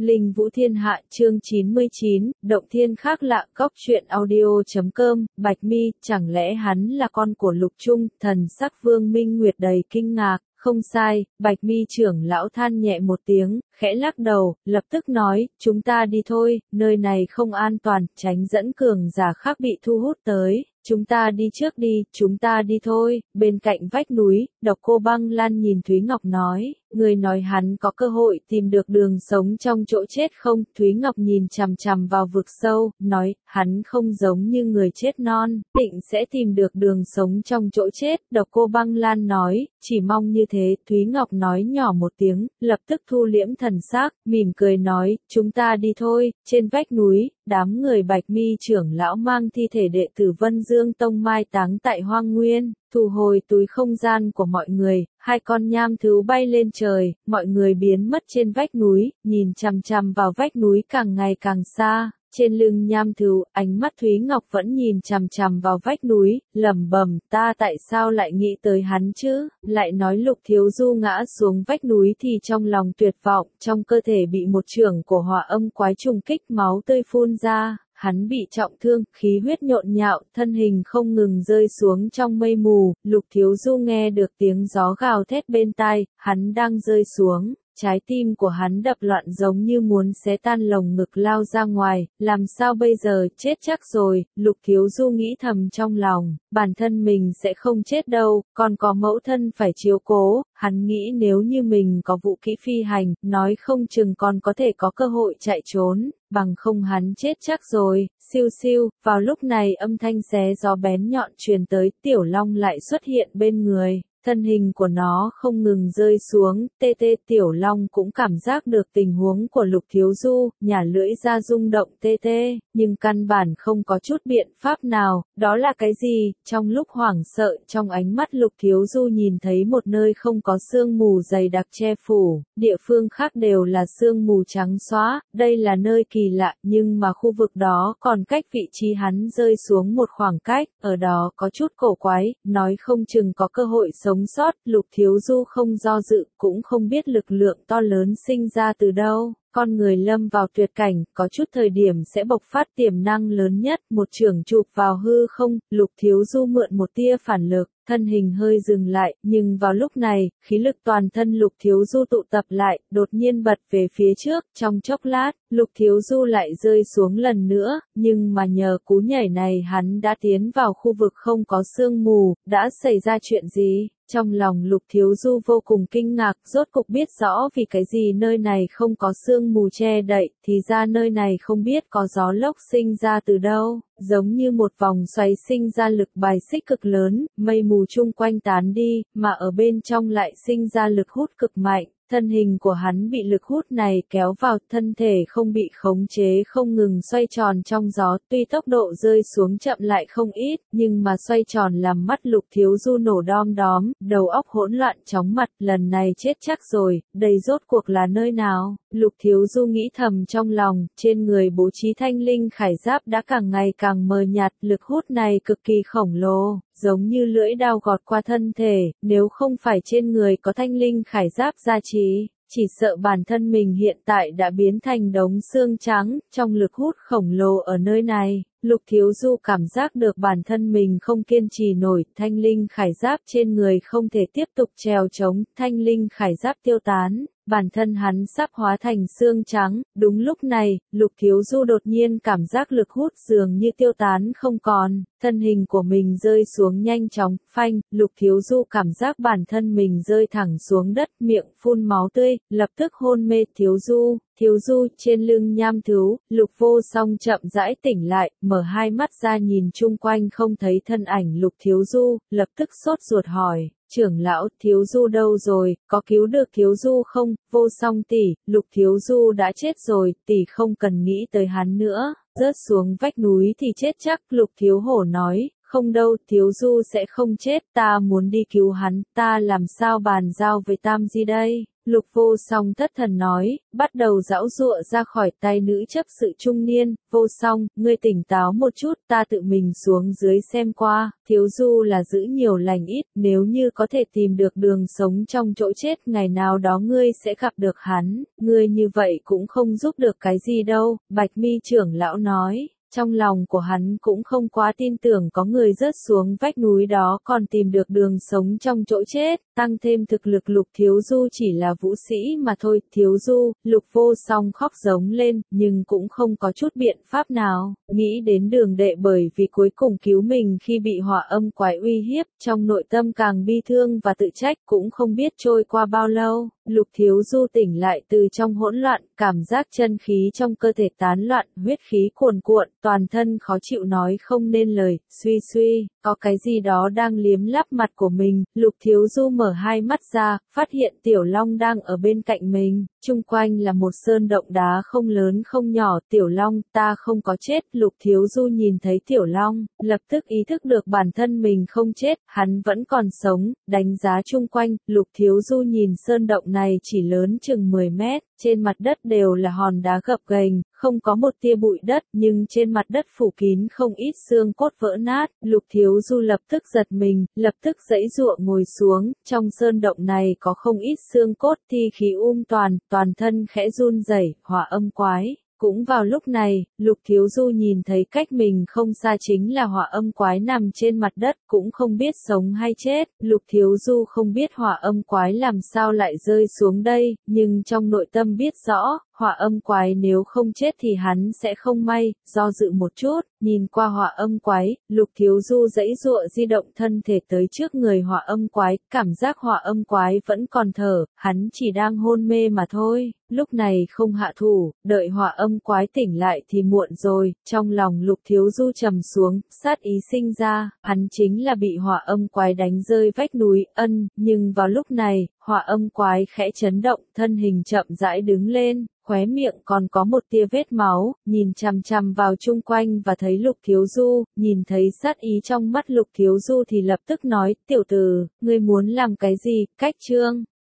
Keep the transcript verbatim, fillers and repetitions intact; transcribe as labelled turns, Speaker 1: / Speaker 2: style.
Speaker 1: Linh Vũ Thiên Hạ chương chín mươi chín, Động Thiên Khác Lạ. Cóc truyện audio chấm com. Bạch Mi, chẳng lẽ hắn là con của Lục Trung? Thần sắc Vương Minh Nguyệt đầy kinh ngạc. Không sai, Bạch Mi trưởng lão than nhẹ một tiếng, khẽ lắc đầu, lập tức nói, chúng ta đi thôi, nơi này không an toàn, tránh dẫn cường giả khác bị thu hút tới. Chúng ta đi trước đi, chúng ta đi thôi. Bên cạnh vách núi, Độc Cô Băng Lan nhìn Thúy Ngọc nói, người nói hắn có cơ hội tìm được đường sống trong chỗ chết không? Thúy Ngọc nhìn chằm chằm vào vực sâu, nói, hắn không giống như người chết non, định sẽ tìm được đường sống trong chỗ chết. Độc Cô Băng Lan nói, chỉ mong như thế. Thúy Ngọc nói nhỏ một tiếng, lập tức thu liễm thần sắc, mỉm cười nói, chúng ta đi thôi. Trên vách núi, đám người Bạch Mi trưởng lão mang thi thể đệ tử Vân Dương Tông mai táng tại Hoang Nguyên, thu hồi túi không gian của mọi người, hai con nham thú bay lên trời, mọi người biến mất trên vách núi, nhìn chằm chằm vào vách núi càng ngày càng xa. Trên lưng nham thú, ánh mắt Thúy Ngọc vẫn nhìn chằm chằm vào vách núi, lẩm bẩm, ta tại sao lại nghĩ tới hắn chứ? Lại nói Lục Thiếu Du ngã xuống vách núi thì trong lòng tuyệt vọng, trong cơ thể bị một chưởng của hỏa âm quái trùng kích, máu tươi phun ra. Hắn bị trọng thương, khí huyết nhộn nhạo, thân hình không ngừng rơi xuống trong mây mù. Lục Thiếu Du nghe được tiếng gió gào thét bên tai, hắn đang rơi xuống. Trái tim của hắn đập loạn giống như muốn xé tan lồng ngực lao ra ngoài, làm sao bây giờ, chết chắc rồi. Lục Thiếu Du nghĩ thầm trong lòng, bản thân mình sẽ không chết đâu, còn có mẫu thân phải chiếu cố. Hắn nghĩ nếu như mình có vũ kỹ phi hành, nói không chừng còn có thể có cơ hội chạy trốn, bằng không hắn chết chắc rồi. Siêu siêu, vào lúc này âm thanh xé gió bén nhọn truyền tới, Tiểu Long lại xuất hiện bên người. Thân hình của nó không ngừng rơi xuống, tê tê. Tiểu Long cũng cảm giác được tình huống của Lục Thiếu Du, nhả lưỡi ra rung động tê tê, nhưng căn bản không có chút biện pháp nào. Đó là cái gì? Trong lúc hoảng sợ, trong ánh mắt Lục Thiếu Du nhìn thấy một nơi không có sương mù dày đặc che phủ, địa phương khác đều là sương mù trắng xóa. Đây là nơi kỳ lạ, nhưng mà khu vực đó còn cách vị trí hắn rơi xuống một khoảng cách, ở đó có chút cổ quái, nói không chừng có cơ hội sống sống sót. Lục Thiếu Du không do dự, cũng không biết lực lượng to lớn sinh ra từ đâu. Con người lâm vào tuyệt cảnh, có chút thời điểm sẽ bộc phát tiềm năng lớn nhất, một chưởng chụp vào hư không. Lục Thiếu Du mượn một tia phản lực, thân hình hơi dừng lại, nhưng vào lúc này, khí lực toàn thân Lục Thiếu Du tụ tập lại, đột nhiên bật về phía trước. Trong chốc lát, Lục Thiếu Du lại rơi xuống lần nữa, nhưng mà nhờ cú nhảy này hắn đã tiến vào khu vực không có sương mù. Đã xảy ra chuyện gì? Trong lòng Lục Thiếu Du vô cùng kinh ngạc, rốt cục biết rõ vì cái gì nơi này không có sương mù che đậy, thì ra nơi này không biết có gió lốc sinh ra từ đâu, giống như một vòng xoáy sinh ra lực bài xích cực lớn, mây mù chung quanh tán đi, mà ở bên trong lại sinh ra lực hút cực mạnh. Thân hình của hắn bị lực hút này kéo vào, thân thể không bị khống chế không ngừng xoay tròn trong gió, tuy tốc độ rơi xuống chậm lại không ít, nhưng mà xoay tròn làm mắt Lục Thiếu Du nổ đom đóm, đầu óc hỗn loạn chóng mặt, lần này chết chắc rồi, đây rốt cuộc là nơi nào? Lục Thiếu Du nghĩ thầm trong lòng, trên người bố trí thanh linh khải giáp đã càng ngày càng mờ nhạt, lực hút này cực kỳ khổng lồ, giống như lưỡi dao gọt qua thân thể, nếu không phải trên người có thanh linh khải giáp gia trì, chỉ sợ bản thân mình hiện tại đã biến thành đống xương trắng. Trong lực hút khổng lồ ở nơi này, Lục Thiếu Du cảm giác được bản thân mình không kiên trì nổi, thanh linh khải giáp trên người không thể tiếp tục trèo trống, thanh linh khải giáp tiêu tán. Bản thân hắn sắp hóa thành xương trắng. Đúng lúc này, Lục Thiếu Du đột nhiên cảm giác lực hút dường như tiêu tán không còn, thân hình của mình rơi xuống nhanh chóng, phanh. Lục Thiếu Du cảm giác bản thân mình rơi thẳng xuống đất, miệng phun máu tươi, lập tức hôn mê. Thiếu Du, Thiếu Du, trên lưng nham thú, Lục Vô Song chậm rãi tỉnh lại, mở hai mắt ra nhìn chung quanh không thấy thân ảnh Lục Thiếu Du, lập tức sốt ruột hỏi. Trưởng lão, Thiếu Du đâu rồi, có cứu được Thiếu Du không? Vô Song tỷ, Lục Thiếu Du đã chết rồi, tỷ không cần nghĩ tới hắn nữa, rớt xuống vách núi thì chết chắc. Lục Thiếu Hổ nói, không đâu, thiếu du sẽ không chết, ta muốn đi cứu hắn, ta làm sao bàn giao với Tam Di đây? Lục Vô Song thất thần nói, bắt đầu giãu giụa ra khỏi tay nữ chấp sự trung niên. Vô Song, ngươi tỉnh táo một chút, ta tự mình xuống dưới xem qua. Thiếu du là giữ nhiều lành ít, nếu như có thể tìm được đường sống trong chỗ chết, ngày nào đó ngươi sẽ gặp được hắn. Ngươi như vậy cũng không giúp được cái gì đâu. Bạch Mi trưởng lão nói. Trong lòng của hắn cũng không quá tin tưởng có người rớt xuống vách núi đó còn tìm được đường sống trong chỗ chết, tăng thêm thực lực Lục Thiếu Du chỉ là vũ sĩ mà thôi. Thiếu Du, Lục Vô Song khóc giống lên, nhưng cũng không có chút biện pháp nào, nghĩ đến Đường Đệ bởi vì cuối cùng cứu mình khi bị hỏa âm quái uy hiếp, trong nội tâm càng bi thương và tự trách. Cũng không biết trôi qua bao lâu, Lục Thiếu Du tỉnh lại từ trong hỗn loạn, cảm giác chân khí trong cơ thể tán loạn, huyết khí cuồn cuộn, toàn thân khó chịu nói không nên lời, suy suy, có cái gì đó đang liếm láp mặt của mình. Lục Thiếu Du mở hai mắt ra, phát hiện Tiểu Long đang ở bên cạnh mình, chung quanh là một sơn động đá không lớn không nhỏ. Tiểu Long, ta không có chết. Lục Thiếu Du nhìn thấy Tiểu Long, lập tức ý thức được bản thân mình không chết, hắn vẫn còn sống, đánh giá chung quanh. Lục Thiếu Du nhìn sơn động này chỉ lớn chừng mười mét, trên mặt đất đều là hòn đá gập ghềnh, không có một tia bụi đất, nhưng trên mặt đất phủ kín không ít xương cốt vỡ nát. Lục Thiếu Du lập tức giật mình, lập tức giãy giụa ngồi xuống. Trong sơn động này có không ít xương cốt, thi khí um toàn, toàn thân khẽ run rẩy, hỏa âm quái. Cũng vào lúc này, Lục Thiếu Du nhìn thấy cách mình không xa chính là hỏa âm quái nằm trên mặt đất, cũng không biết sống hay chết. Lục Thiếu Du không biết hỏa âm quái làm sao lại rơi xuống đây, nhưng trong nội tâm biết rõ, hỏa âm quái nếu không chết thì hắn sẽ không may. Do dự một chút, nhìn qua hỏa âm quái, Lục Thiếu Du giãy giụa di động thân thể tới trước người hỏa âm quái, cảm giác hỏa âm quái vẫn còn thở, hắn chỉ đang hôn mê mà thôi. Lúc này không hạ thủ, đợi hỏa âm quái tỉnh lại thì muộn rồi. Trong lòng Lục Thiếu Du trầm xuống, sát ý sinh ra, hắn chính là bị hỏa âm quái đánh rơi vách núi. Ân, nhưng vào lúc này, hỏa âm quái khẽ chấn động, thân hình chậm rãi đứng lên, khóe miệng còn có một tia vết máu, nhìn chằm chằm vào chung quanh và thấy Lục Thiếu Du, nhìn thấy sát ý trong mắt Lục Thiếu Du thì lập tức nói, tiểu tử, ngươi muốn làm cái gì? Cách chương